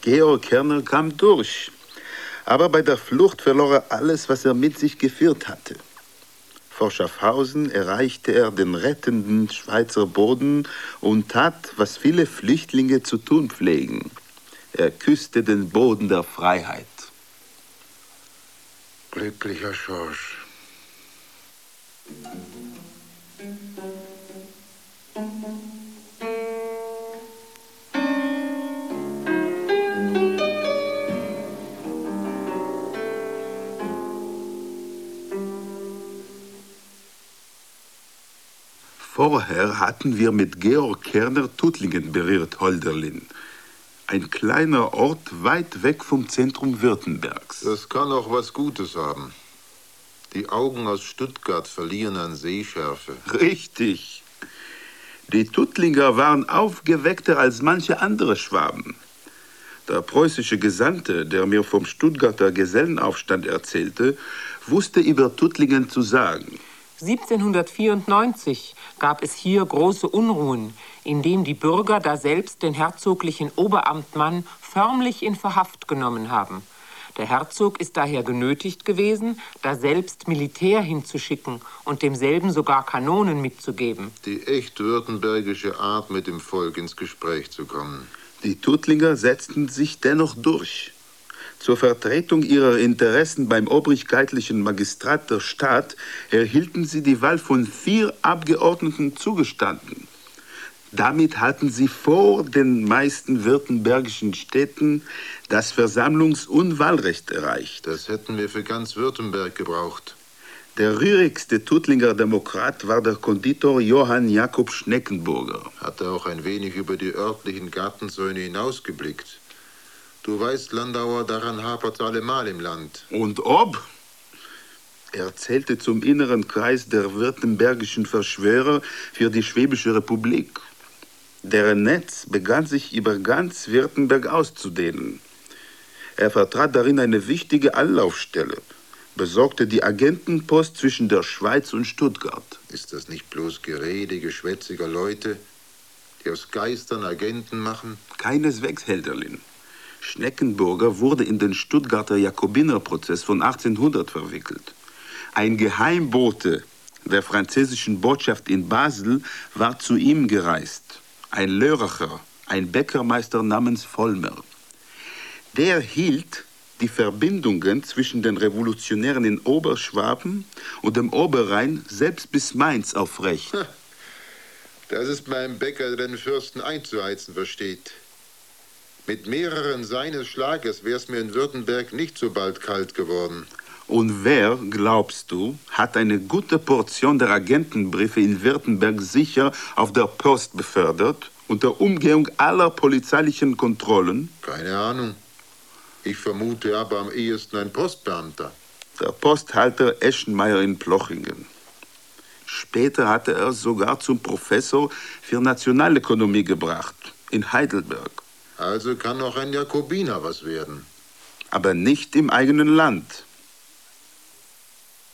Georg Kerner kam durch. Aber bei der Flucht verlor er alles, was er mit sich geführt hatte. Vor Schaffhausen erreichte er den rettenden Schweizer Boden und tat, was viele Flüchtlinge zu tun pflegen. Er küsste den Boden der Freiheit. Glücklicher Schorsch. Vorher hatten wir mit Georg Kerner Tuttlingen berührt, Holderlin. Ein kleiner Ort weit weg vom Zentrum Württembergs. Das kann auch was Gutes haben. Die Augen aus Stuttgart verlieren an Sehschärfe. Richtig. Die Tuttlinger waren aufgeweckter als manche andere Schwaben. Der preußische Gesandte, der mir vom Stuttgarter Gesellenaufstand erzählte, wusste über Tuttlingen zu sagen. 1794 gab es hier große Unruhen, indem die Bürger daselbst den herzoglichen Oberamtmann förmlich in Verhaft genommen haben. Der Herzog ist daher genötigt gewesen, daselbst Militär hinzuschicken und demselben sogar Kanonen mitzugeben. Die echt württembergische Art, mit dem Volk ins Gespräch zu kommen. Die Tuttlinger setzten sich dennoch durch. Zur Vertretung ihrer Interessen beim obrigkeitlichen Magistrat der Stadt erhielten sie die Wahl von 4 Abgeordneten zugestanden. Damit hatten sie vor den meisten württembergischen Städten das Versammlungs- und Wahlrecht erreicht. Das hätten wir für ganz Württemberg gebraucht. Der rührigste Tuttlinger Demokrat war der Konditor Johann Jakob Schneckenburger. Hat er auch ein wenig über die örtlichen Gartenzäune hinausgeblickt. Du weißt, Landauer, daran hapert allemal im Land. Und ob? Er zählte zum inneren Kreis der württembergischen Verschwörer für die Schwäbische Republik. Deren Netz begann sich über ganz Württemberg auszudehnen. Er vertrat darin eine wichtige Anlaufstelle, besorgte die Agentenpost zwischen der Schweiz und Stuttgart. Ist das nicht bloß Gerede geschwätziger Leute, die aus Geistern Agenten machen? Keineswegs, Helderlin. Schneckenburger wurde in den Stuttgarter Jakobinerprozess von 1800 verwickelt. Ein Geheimbote der französischen Botschaft in Basel war zu ihm gereist. Ein Lörracher, ein Bäckermeister namens Vollmer. Der hielt die Verbindungen zwischen den Revolutionären in Oberschwaben und dem Oberrhein selbst bis Mainz aufrecht. Das ist mein Bäcker, der den Fürsten einzuheizen versteht. Mit mehreren seines Schlages wär's mir in Württemberg nicht so bald kalt geworden. Und wer, glaubst du, hat eine gute Portion der Agentenbriefe in Württemberg sicher auf der Post befördert, unter Umgehung aller polizeilichen Kontrollen? Keine Ahnung. Ich vermute aber am ehesten ein Postbeamter. Der Posthalter Eschenmeier in Plochingen. Später hatte er sogar zum Professor für Nationalökonomie gebracht, in Heidelberg. Also kann auch ein Jakobiner was werden. Aber nicht im eigenen Land.